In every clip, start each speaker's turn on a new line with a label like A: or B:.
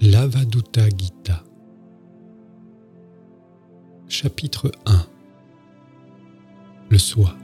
A: L'Avadutta Gita. Chapitre 1. Le soi.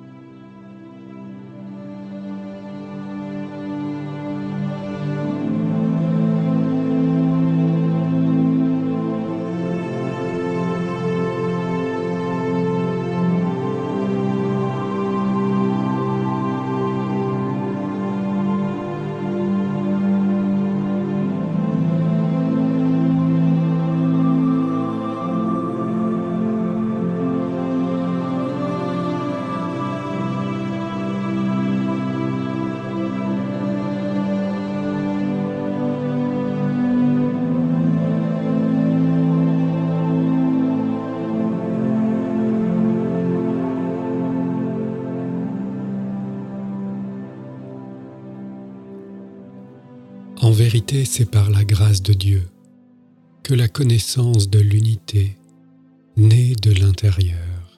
A: En vérité, c'est par la grâce de Dieu que la connaissance de l'unité naît de l'intérieur.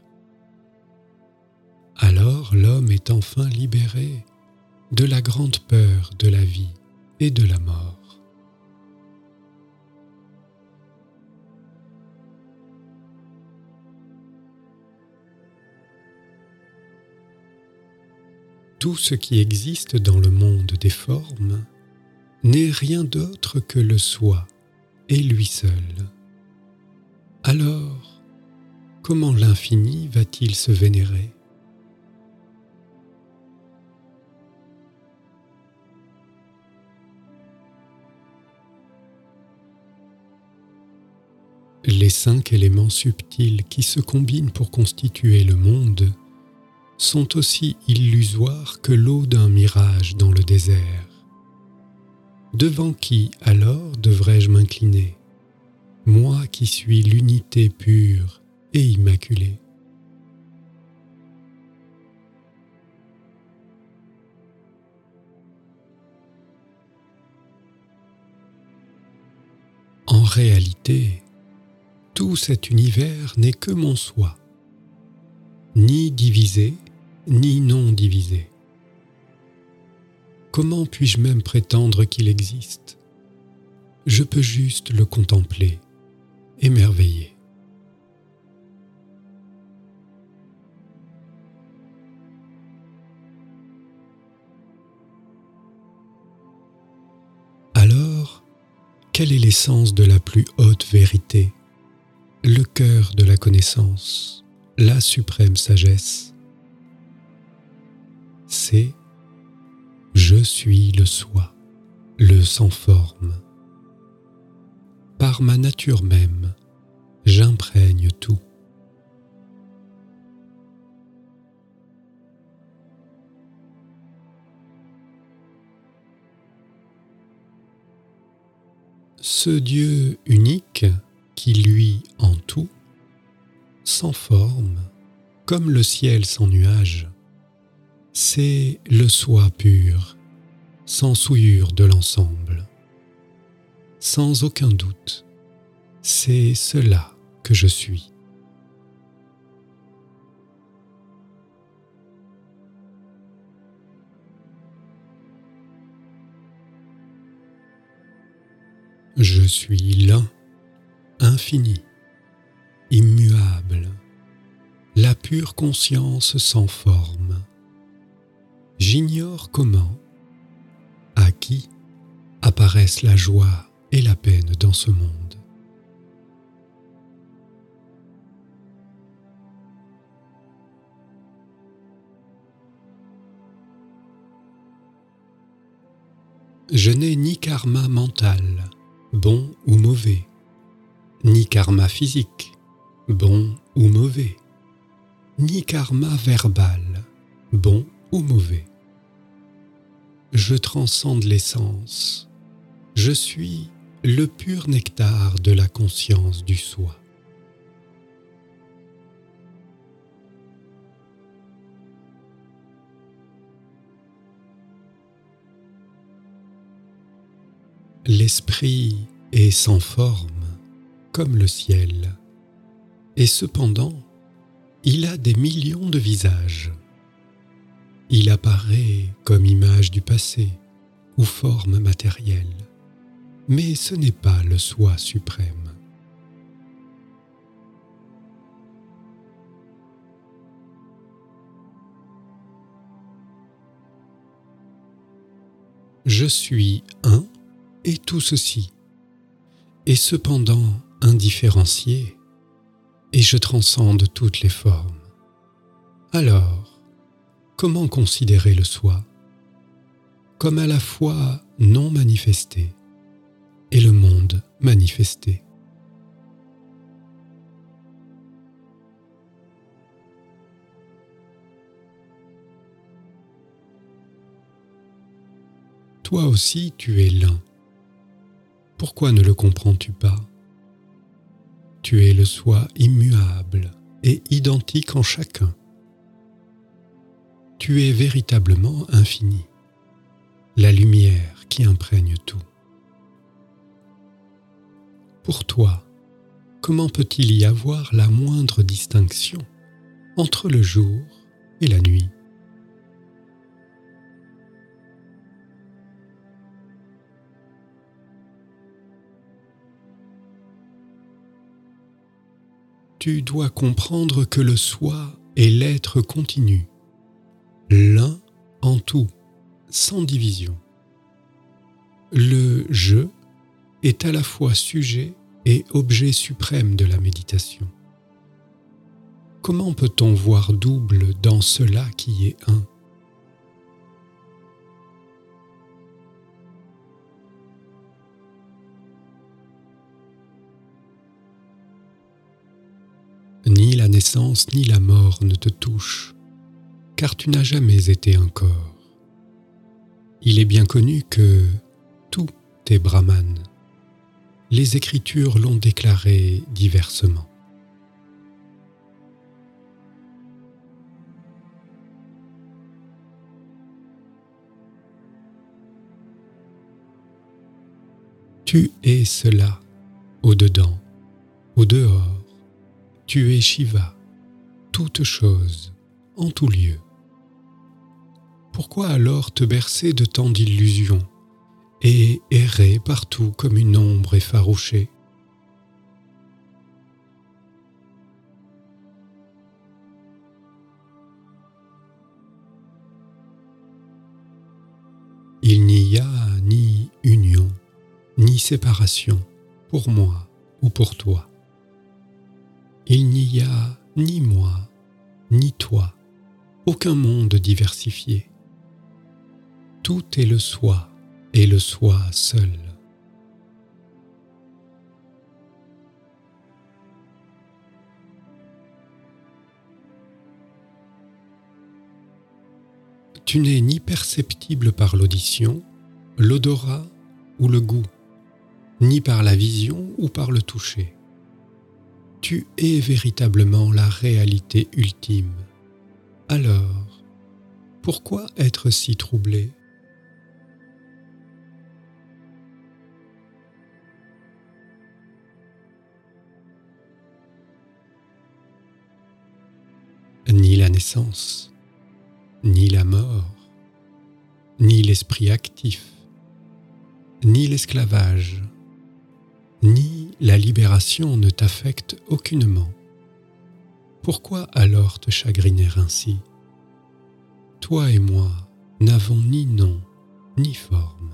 A: Alors l'homme est enfin libéré de la grande peur de la vie et de la mort. Tout ce qui existe dans le monde des formes n'est rien d'autre que le soi et lui seul. Alors, comment l'infini va-t-il se vénérer ? Les 5 éléments subtils qui se combinent pour constituer le monde sont aussi illusoires que l'eau d'un mirage dans le désert. Devant qui, alors, devrais-je m'incliner, moi qui suis l'unité pure et immaculée ? En réalité, tout cet univers n'est que mon soi, ni divisé, ni non divisé. Comment puis-je même prétendre qu'il existe ? Je peux juste le contempler, émerveillé. Alors, quelle est l'essence de la plus haute vérité, le cœur de la connaissance, la suprême sagesse ? C'est je suis le soi, le sans forme. Par ma nature même, j'imprègne tout. Ce Dieu unique qui luit en tout, sans forme, comme le ciel sans nuage, c'est le soi pur, sans souillure de l'ensemble. Sans aucun doute, c'est cela que je suis. Je suis l'un, infini, immuable, la pure conscience sans forme. J'ignore comment, à qui apparaissent la joie et la peine dans ce monde. Je n'ai ni karma mental, bon ou mauvais, ni karma physique, bon ou mauvais, ni karma verbal, bon ou mauvais. Je transcende l'essence. Je suis le pur nectar de la conscience du soi. L'esprit est sans forme, comme le ciel, et cependant, il a des millions de visages. Il apparaît comme image du passé ou forme matérielle. mais ce n'est pas le soi suprême. Je suis un et tout ceci, et cependant indifférencié, et je transcende toutes les formes. Alors, comment considérer le soi comme à la fois non manifesté et le monde manifesté? Toi aussi tu es l'un. Pourquoi ne le comprends-tu pas? Tu es le soi immuable et identique en chacun. Tu es véritablement infini, la lumière qui imprègne tout. Pour toi, comment peut-il y avoir la moindre distinction entre le jour et la nuit? Tu dois comprendre que le soi est l'être continu, l'un en tout, sans division. Le « je » est à la fois sujet et objet suprême de la méditation. Comment peut-on voir double dans cela qui est un? Ni la naissance ni la mort ne te touchent, car tu n'as jamais été un corps. Il est bien connu que tout est Brahman. Les Écritures l'ont déclaré diversement. Tu es cela, au-dedans, au-dehors. Tu es Shiva, toute chose, en tout lieu. Pourquoi alors te bercer de tant d'illusions et errer partout comme une ombre effarouchée? Il n'y a ni union, ni séparation, pour moi ou pour toi. Il n'y a ni moi, ni toi, aucun monde diversifié. Tout est le soi et le soi seul. Tu n'es ni perceptible par l'audition, l'odorat ou le goût, ni par la vision ou par le toucher. Tu es véritablement la réalité ultime. Alors, pourquoi être si troublé? Ni la naissance, ni la mort, ni l'esprit actif, ni l'esclavage, ni la libération ne t'affectent aucunement. Pourquoi alors te chagriner ainsi? Toi et moi n'avons ni nom, ni forme.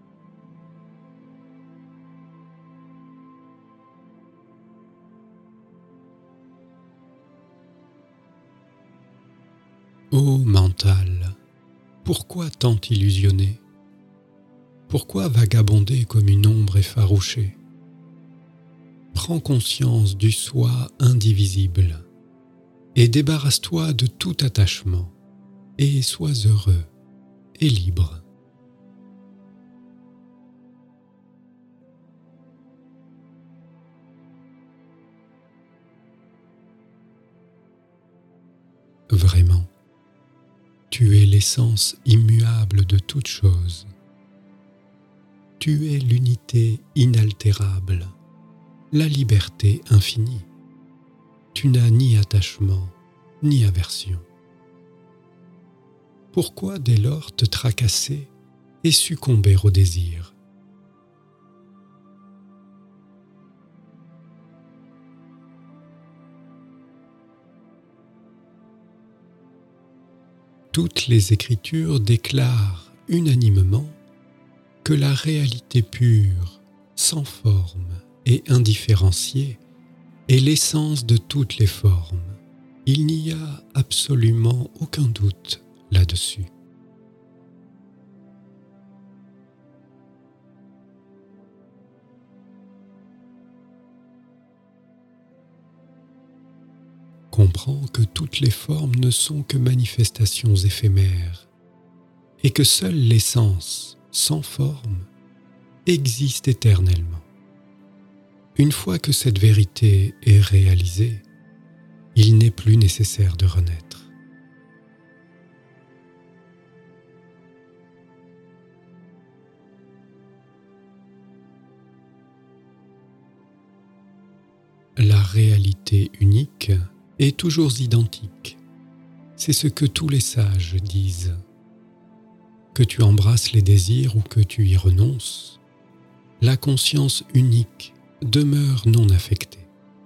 A: Ô mental, pourquoi tant illusionné? Pourquoi vagabonder comme une ombre effarouchée? Prends conscience du soi indivisible et débarrasse-toi de tout attachement et sois heureux et libre. Vraiment, tu es l'essence immuable de toute chose. Tu es l'unité inaltérable, la liberté infinie. Tu n'as ni attachement, ni aversion. Pourquoi dès lors te tracasser et succomber au désir? Toutes les Écritures déclarent unanimement que la réalité pure, sans forme et indifférenciée, est l'essence de toutes les formes. Il n'y a absolument aucun doute là-dessus. Comprends que toutes les formes ne sont que manifestations éphémères et que seule l'essence, sans forme, existe éternellement. Une fois que cette vérité est réalisée, il n'est plus nécessaire de renaître. La réalité unique est toujours identique. C'est ce que tous les sages disent. Que tu embrasses les désirs ou que tu y renonces, la conscience unique demeure non affectée.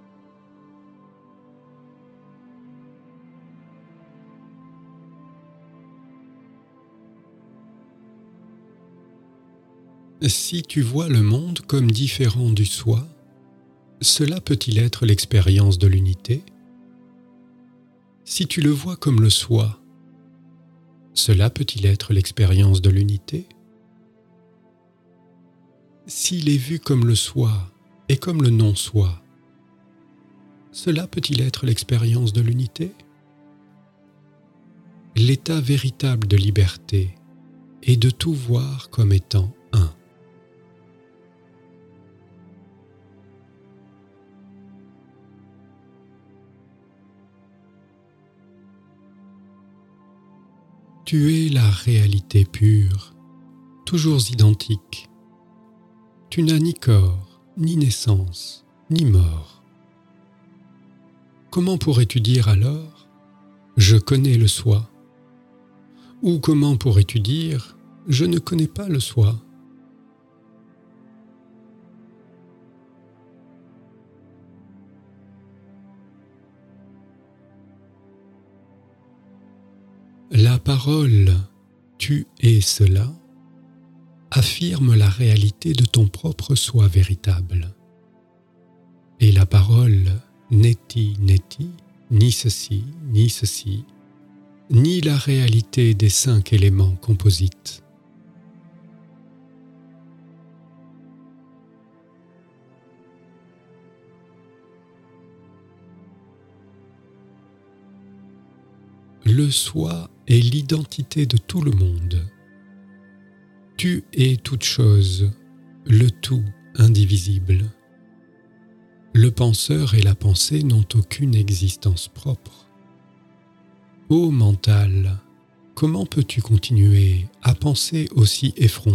A: Si tu vois le monde comme différent du soi, cela peut-il être l'expérience de l'unité ? Si tu le vois comme le soi, cela peut-il être l'expérience de l'unité ? S'il est vu comme le soi et comme le non-soi, cela peut-il être l'expérience de l'unité ? L'état véritable de liberté est de tout voir comme étant un. Tu es la réalité pure, toujours identique. Tu n'as ni corps, ni naissance, ni mort. Comment pourrais-tu dire alors « je connais le soi » ou comment pourrais-tu dire « je ne connais pas le soi » ? La parole « tu es cela » affirme la réalité de ton propre soi véritable. Et la parole « neti neti » ni ceci, ni la réalité des 5 éléments composites. Le soi est l'identité de tout le monde. Tu es toute chose, le tout indivisible. Le penseur et la pensée n'ont aucune existence propre. Ô mental, comment peux-tu continuer à penser aussi effrontément ?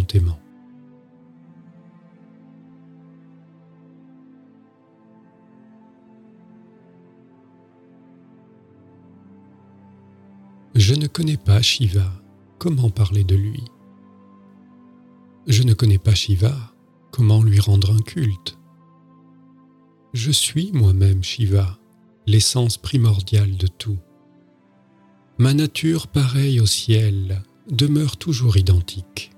A: Je ne connais pas Shiva, comment parler de lui ? Je ne connais pas Shiva, comment lui rendre un culte ? Je suis moi-même Shiva, l'essence primordiale de tout. Ma nature pareille au ciel demeure toujours identique.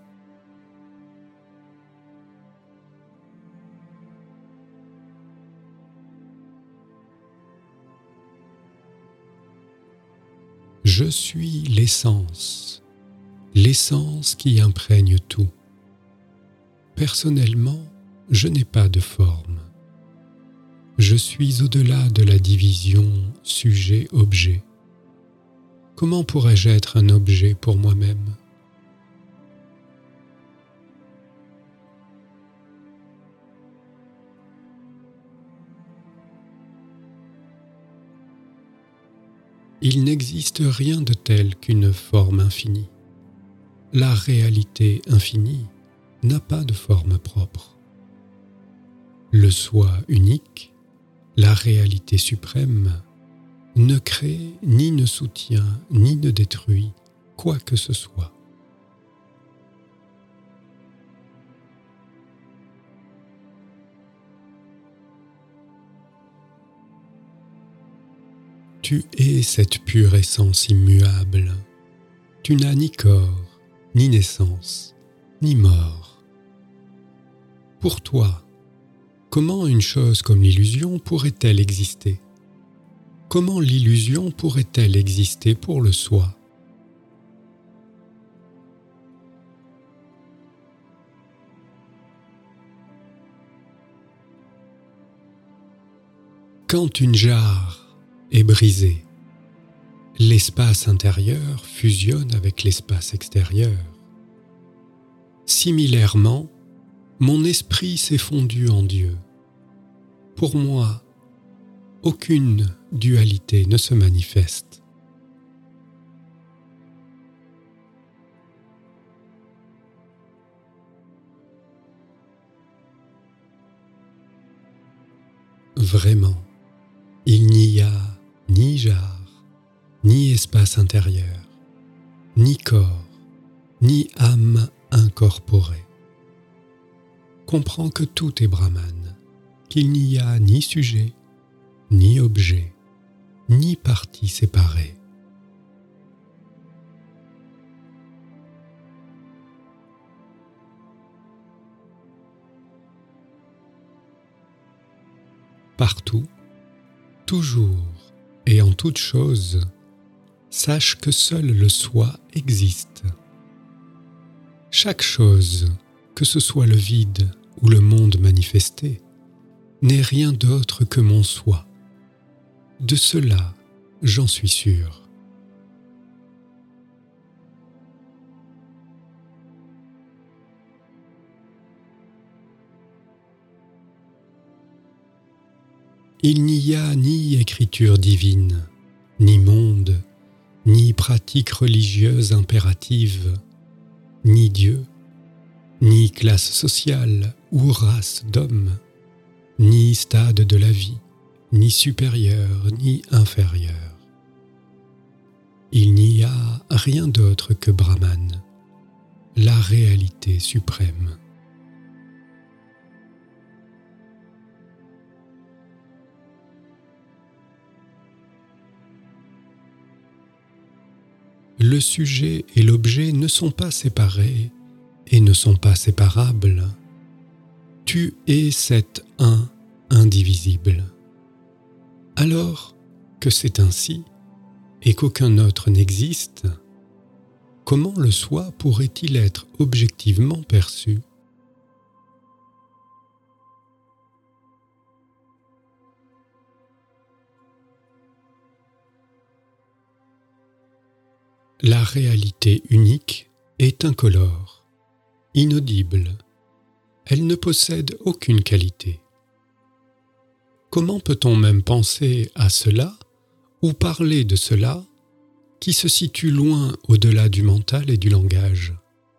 A: Je suis l'essence qui imprègne tout. Personnellement, je n'ai pas de forme. Je suis au-delà de la division sujet-objet. Comment pourrais-je être un objet pour moi-même ? Il n'existe rien de tel qu'une forme infinie. La réalité infinie n'a pas de forme propre. Le soi unique, la réalité suprême, ne crée, ni ne soutient, ni ne détruit quoi que ce soit. Tu es cette pure essence immuable. tu n'as ni corps, ni naissance, ni mort. Pour toi, comment une chose comme l'illusion pourrait-elle exister ? Comment l'illusion pourrait-elle exister pour le soi ? Quand une jarre est brisée, l'espace intérieur fusionne avec l'espace extérieur. Similairement, mon esprit s'est fondu en Dieu. Pour moi, aucune dualité ne se manifeste. Vraiment, il n'y a ni jarre, ni espace intérieur, ni corps, ni âme incorporée. Comprends que tout est Brahman, qu'il n'y a ni sujet, ni objet, ni partie séparée. Partout, toujours et en toute chose, sache que seul le soi existe. Chaque chose, que ce soit le vide ou le monde manifesté, n'est rien d'autre que mon soi. De cela, j'en suis sûr. Il n'y a ni écriture divine, ni monde, ni pratique religieuse impérative, ni Dieu, ni classe sociale ou race d'hommes, ni stade de la vie, ni supérieur, ni inférieur. Il n'y a rien d'autre que Brahman, la réalité suprême. Le sujet et l'objet ne sont pas séparés et ne sont pas séparables. Tu es cet un indivisible. Alors que c'est ainsi et qu'aucun autre n'existe, comment le soi pourrait-il être objectivement perçu ? La réalité unique est incolore, inaudible. Elle ne possède aucune qualité. Comment peut-on même penser à cela ou parler de cela qui se situe loin au-delà du mental et du langage ?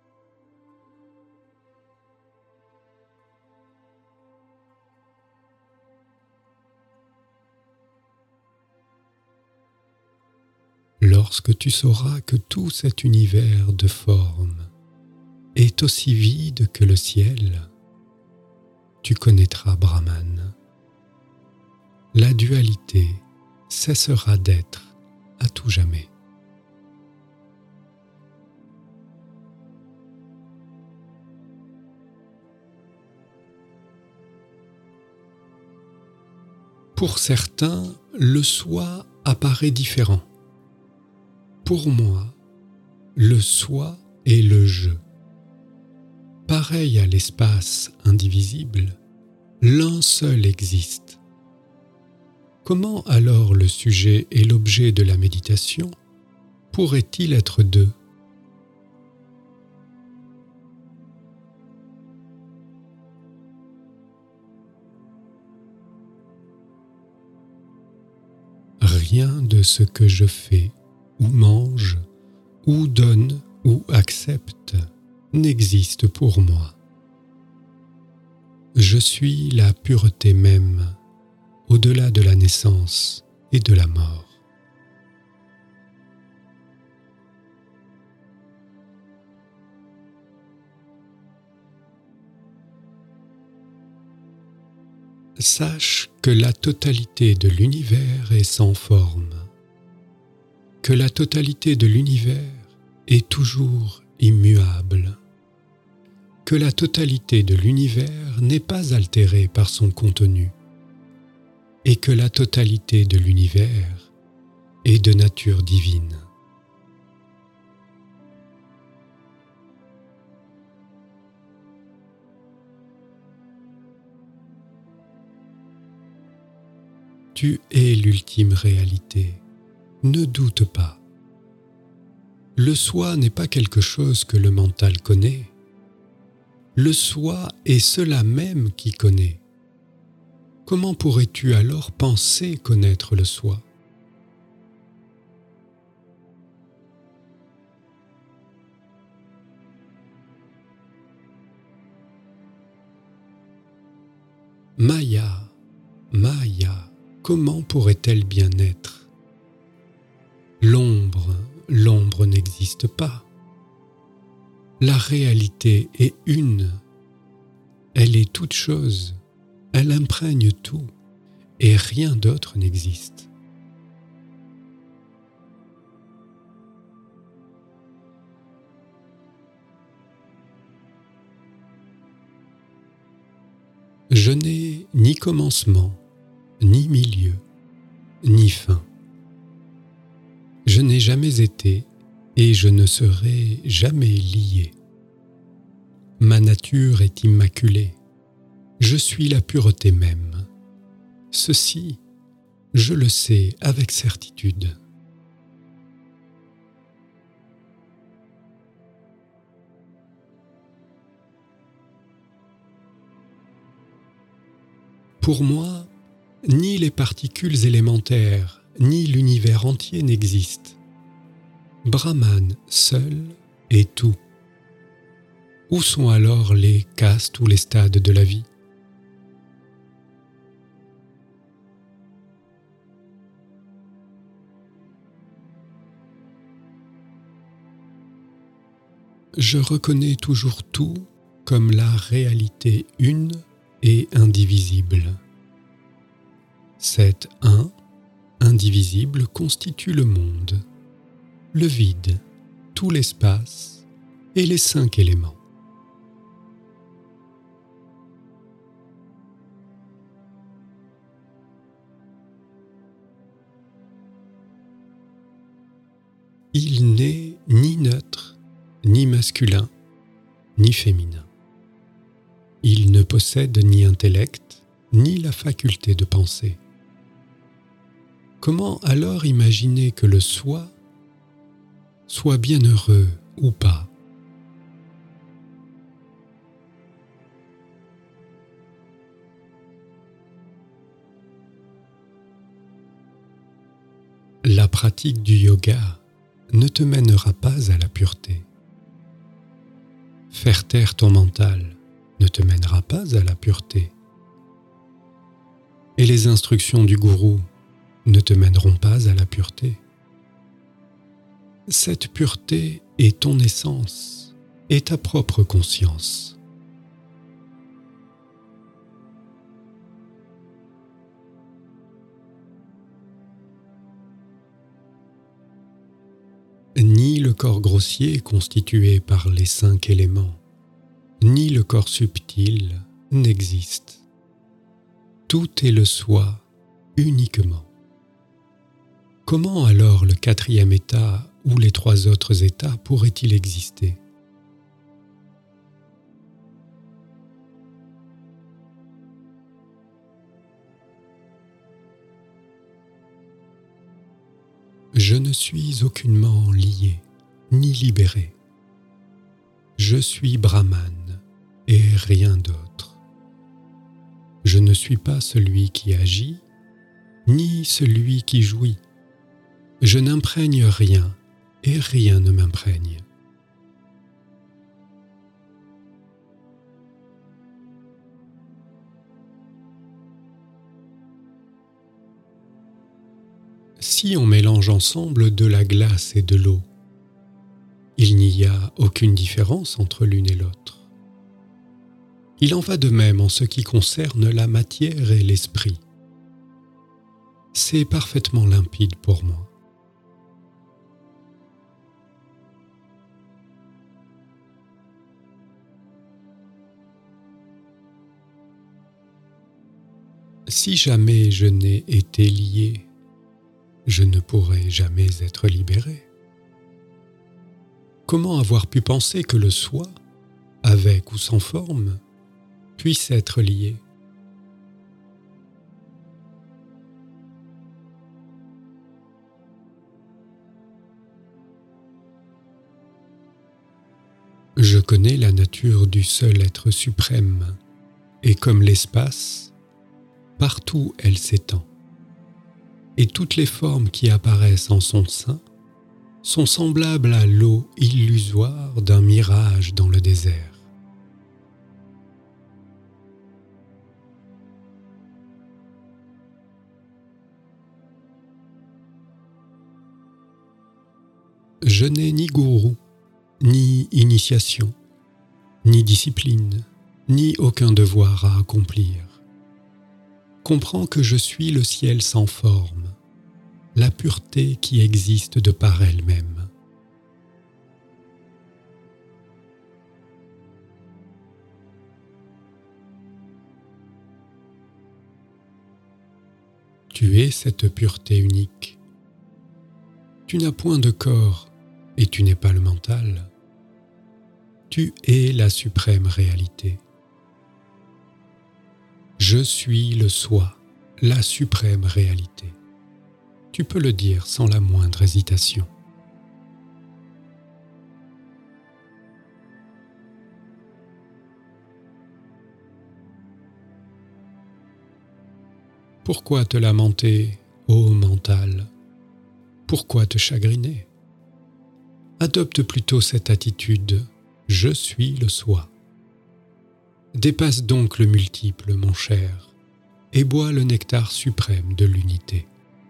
A: Lorsque tu sauras que tout cet univers de forme est aussi vide que le ciel, tu connaîtras Brahman. La dualité cessera d'être à tout jamais. Pour certains, le soi apparaît différent. Pour moi, le soi est le je. Pareil à l'espace indivisible, l'un seul existe. Comment alors le sujet et l'objet de la méditation pourraient-ils être deux ? Rien de ce que je fais ou mange, ou donne, ou accepte, n'existe pour moi. Je suis la pureté même, au-delà de la naissance et de la mort. Sache que la totalité de l'univers est sans forme, que la totalité de l'univers est toujours immuable, que la totalité de l'univers n'est pas altérée par son contenu, et que la totalité de l'univers est de nature divine. Tu es l'ultime réalité, ne doute pas. Le soi n'est pas quelque chose que le mental connaît. Le soi est cela même qui connaît. Comment pourrais-tu alors penser connaître le soi ? Maya, Maya, comment pourrait-elle bien être ? L'ombre n'existe pas. La réalité est une. Elle est toute chose. Elle imprègne tout. Et rien d'autre n'existe. Je n'ai ni commencement, ni milieu, ni fin. Je n'ai jamais été et je ne serai jamais lié. Ma nature est immaculée. Je suis la pureté même. Ceci, je le sais avec certitude. Pour moi, ni les particules élémentaires, ni l'univers entier n'existent. Brahman seul est tout. Où sont alors les castes ou les stades de la vie ? Je reconnais toujours tout comme la réalité une et indivisible. Cet un, indivisible, constitue le monde, le vide, tout l'espace et les 5 éléments. Il n'est ni neutre, ni masculin, ni féminin. Il ne possède ni intellect, ni la faculté de penser. Comment alors imaginer que le soi soit bienheureux ou pas ? La pratique du yoga ne te mènera pas à la pureté. Faire taire ton mental ne te mènera pas à la pureté. Et les instructions du gourou ne te mèneront pas à la pureté. Cette pureté est ton essence et ta propre conscience. Ni le corps grossier constitué par les 5 éléments, ni le corps subtil n'existe. Tout est le soi uniquement. Comment alors le 4e état ou les 3 autres états pourraient-ils exister ? Je ne suis aucunement lié, ni libéré. Je suis Brahman et rien d'autre. Je ne suis pas celui qui agit, ni celui qui jouit. Je n'imprègne rien et rien ne m'imprègne. Si on mélange ensemble de la glace et de l'eau, il n'y a aucune différence entre l'une et l'autre. Il en va de même en ce qui concerne la matière et l'esprit. C'est parfaitement limpide pour moi. Si jamais je n'ai été lié, je ne pourrai jamais être libéré. Comment avoir pu penser que le soi, avec ou sans forme, puisse être lié ? Je connais la nature du seul être suprême, et comme l'espace, partout elle s'étend. Et toutes les formes qui apparaissent en son sein sont semblables à l'eau illusoire d'un mirage dans le désert. Je n'ai ni gourou, ni initiation, ni discipline, ni aucun devoir à accomplir. Comprends que je suis le ciel sans forme, la pureté qui existe de par elle-même. Tu es cette pureté unique. Tu n'as point de corps et tu n'es pas le mental. Tu es la suprême réalité. Je suis le soi, la suprême réalité. Tu peux le dire sans la moindre hésitation. Pourquoi te lamenter, ô mental ? Pourquoi te chagriner ? Adopte plutôt cette attitude « Je suis le soi ». Dépasse donc le multiple, mon cher, et bois le nectar suprême de l'unité.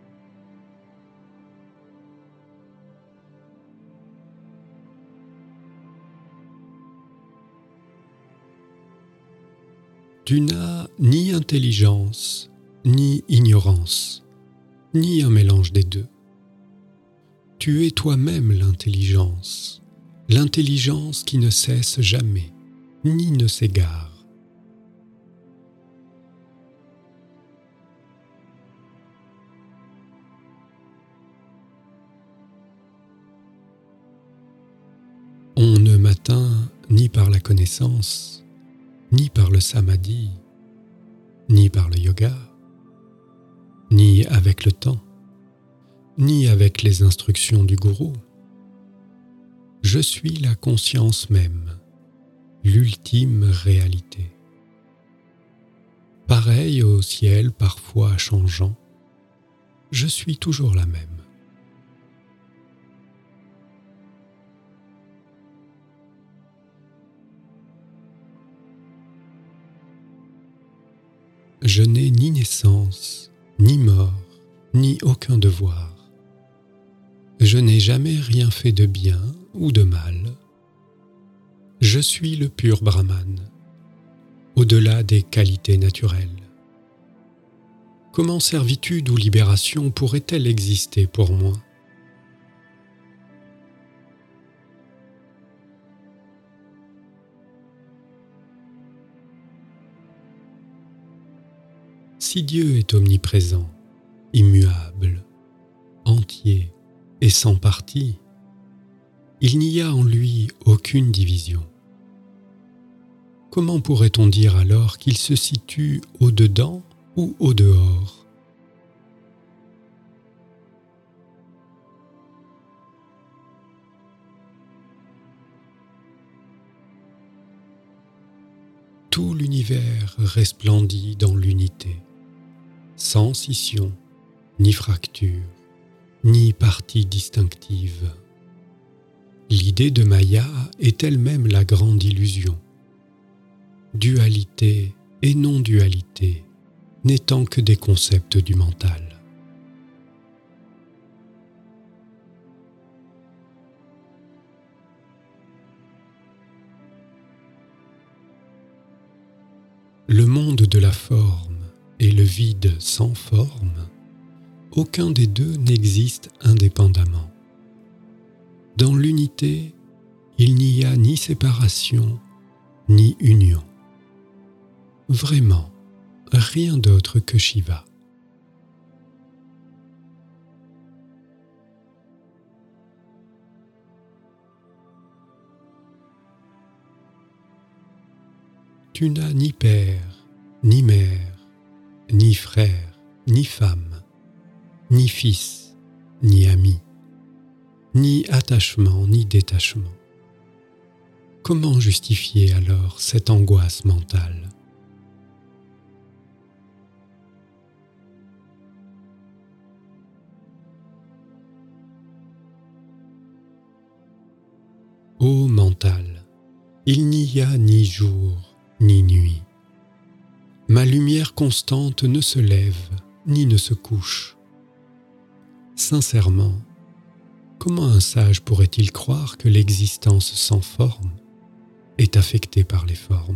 A: Tu n'as ni intelligence, ni ignorance, ni un mélange des deux. Tu es toi-même l'intelligence qui ne cesse jamais, ni ne s'égare. On ne m'atteint ni par la connaissance, ni par le samadhi, ni par le yoga, ni avec le temps, ni avec les instructions du gourou. Je suis la conscience même, l'ultime réalité. Pareil au ciel parfois changeant, je suis toujours la même. Je n'ai ni naissance, ni mort, ni aucun devoir. Je n'ai jamais rien fait de bien ou de mal. Je suis le pur Brahman, au-delà des qualités naturelles. Comment servitude ou libération pourrait-elle exister pour moi ? Si Dieu est omniprésent, immuable, entier et sans partie, il n'y a en lui aucune division. Comment pourrait-on dire alors qu'il se situe au-dedans ou au-dehors ? Tout l'univers resplendit dans l'unité, sans scission, ni fracture, ni partie distinctive. L'idée de Maya est elle-même la grande illusion. Dualité et non-dualité n'étant que des concepts du mental. Le monde de la forme et le vide sans forme, aucun des deux n'existe indépendamment. Dans l'unité, il n'y a ni séparation, ni union. Vraiment, rien d'autre que Shiva. Tu n'as ni père, ni mère, ni frère, ni femme, ni fils, ni ami, ni attachement, ni détachement. Comment justifier alors cette angoisse mentale ? Ô mental, il n'y a ni jour ni nuit. Ma lumière constante ne se lève ni ne se couche. Sincèrement, comment un sage pourrait-il croire que l'existence sans forme est affectée par les formes ?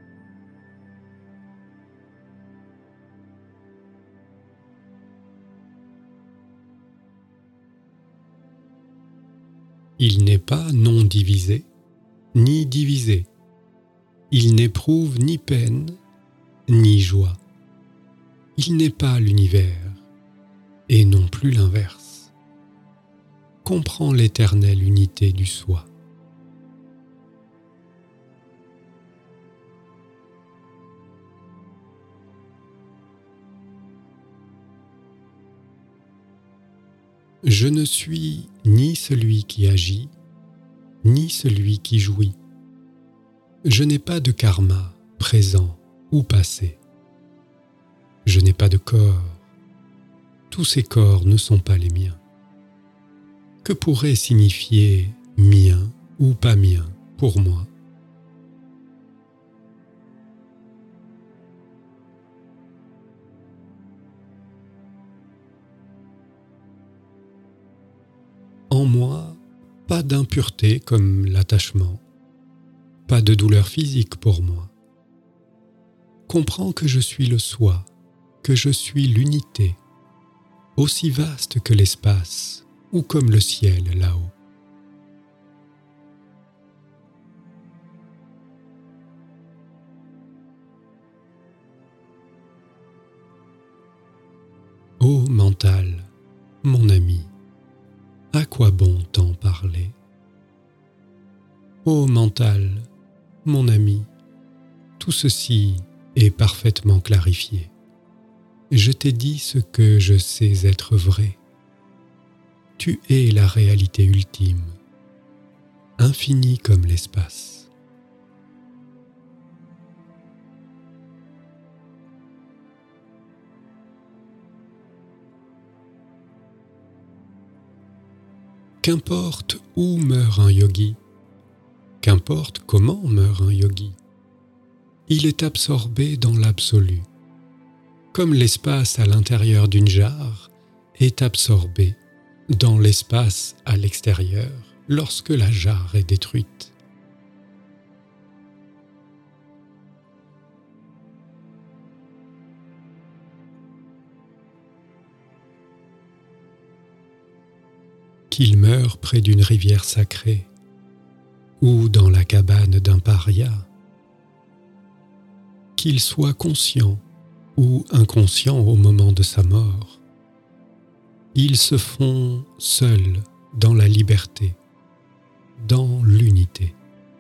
A: Il n'est pas non divisé, ni divisé. Il n'éprouve ni peine, ni joie. Il n'est pas l'univers, et non plus l'inverse. Comprends l'éternelle unité du soi. Je ne suis ni celui qui agit, ni celui qui jouit. Je n'ai pas de karma, présent ou passé. Je n'ai pas de corps. Tous ces corps ne sont pas les miens. Que pourrait signifier mien ou pas mien pour moi ? En moi, pas d'impureté comme l'attachement, pas de douleur physique pour moi. Comprends que je suis le soi, que je suis l'unité, aussi vaste que l'espace ou comme le ciel là-haut. Ô mental, mon ami, à quoi bon t'en parler ? Ô mental, mon ami, tout ceci est parfaitement clarifié. Je t'ai dit ce que je sais être vrai. Tu es la réalité ultime, infinie comme l'espace. Qu'importe où meurt un yogi, qu'importe comment meurt un yogi, il est absorbé dans l'absolu, comme l'espace à l'intérieur d'une jarre est absorbé dans l'espace à l'extérieur lorsque la jarre est détruite. Qu'il meure près d'une rivière sacrée ou dans la cabane d'un paria, qu'il soit conscient ou inconscient au moment de sa mort, ils se font seuls dans la liberté, dans l'unité.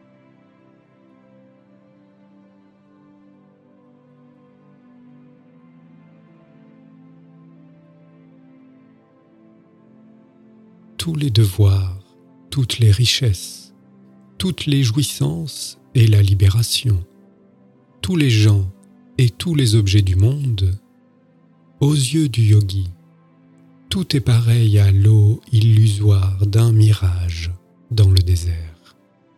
A: Tous les devoirs, toutes les richesses, toutes les jouissances et la libération, tous les gens et tous les objets du monde, aux yeux du yogi, tout est pareil à l'eau illusoire d'un mirage dans le désert.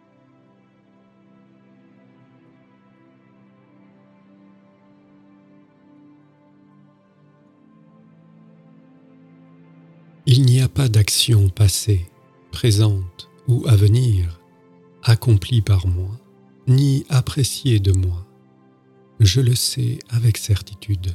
A: Il n'y a pas d'action passée, présente ou à venir, accomplie par moi, ni appréciée de moi. Je le sais avec certitude.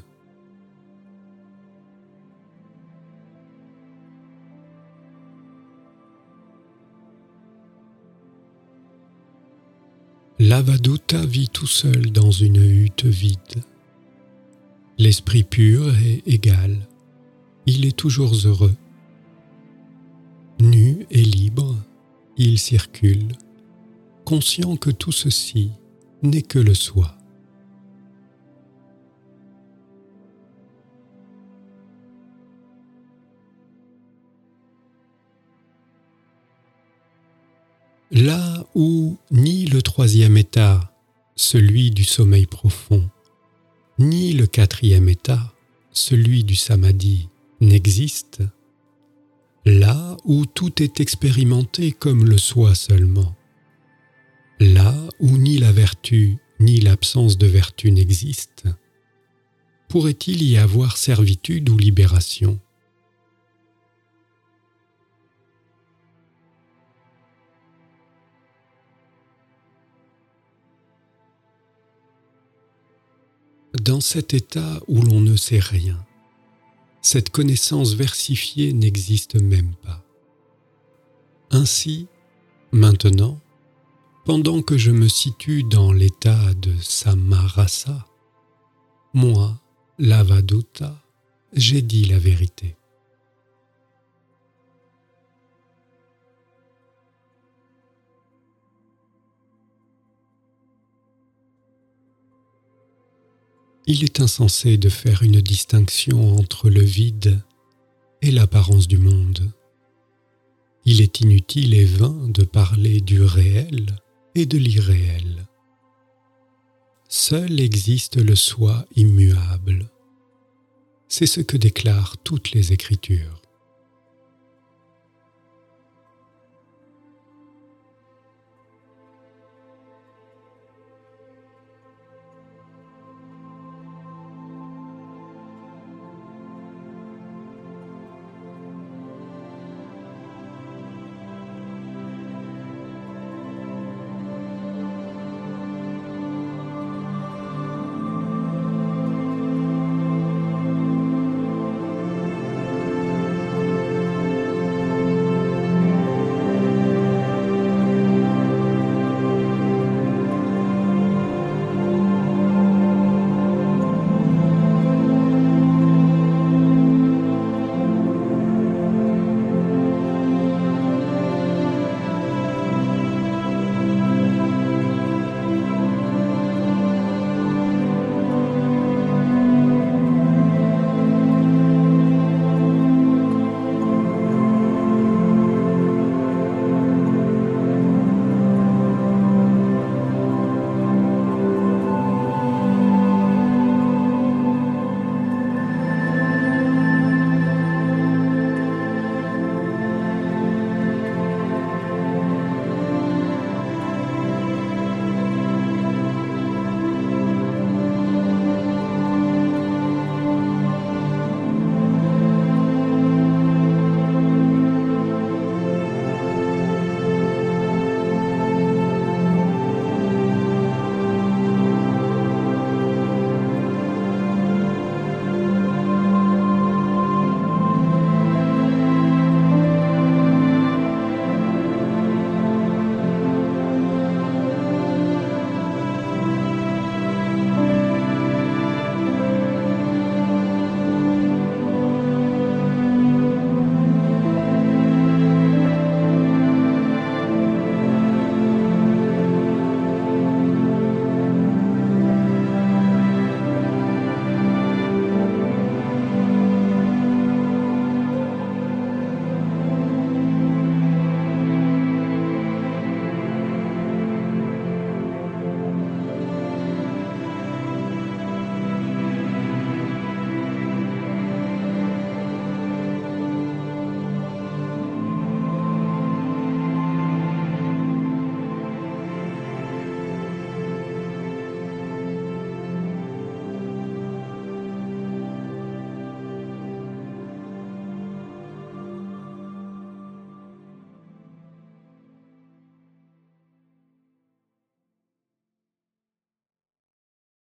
A: L'Avadhuta vit tout seul dans une hutte vide. L'esprit pur est égal, il est toujours heureux. Nu et libre, il circule, conscient que tout ceci n'est que le soi. Là où ni le troisième état, celui du sommeil profond, ni le quatrième état, celui du samadhi, n'existe, là où tout est expérimenté comme le soi seulement, là où ni la vertu ni l'absence de vertu n'existent, pourrait-il y avoir servitude ou libération ? Dans cet état où l'on ne sait rien, cette connaissance versifiée n'existe même pas. Ainsi, maintenant, pendant que je me situe dans l'état de Samarasa, moi, l'Avadhuta, j'ai dit la vérité. Il est insensé de faire une distinction entre le vide et l'apparence du monde. Il est inutile et vain de parler du réel et de l'irréel. Seul existe le soi immuable. C'est ce que déclarent toutes les Écritures.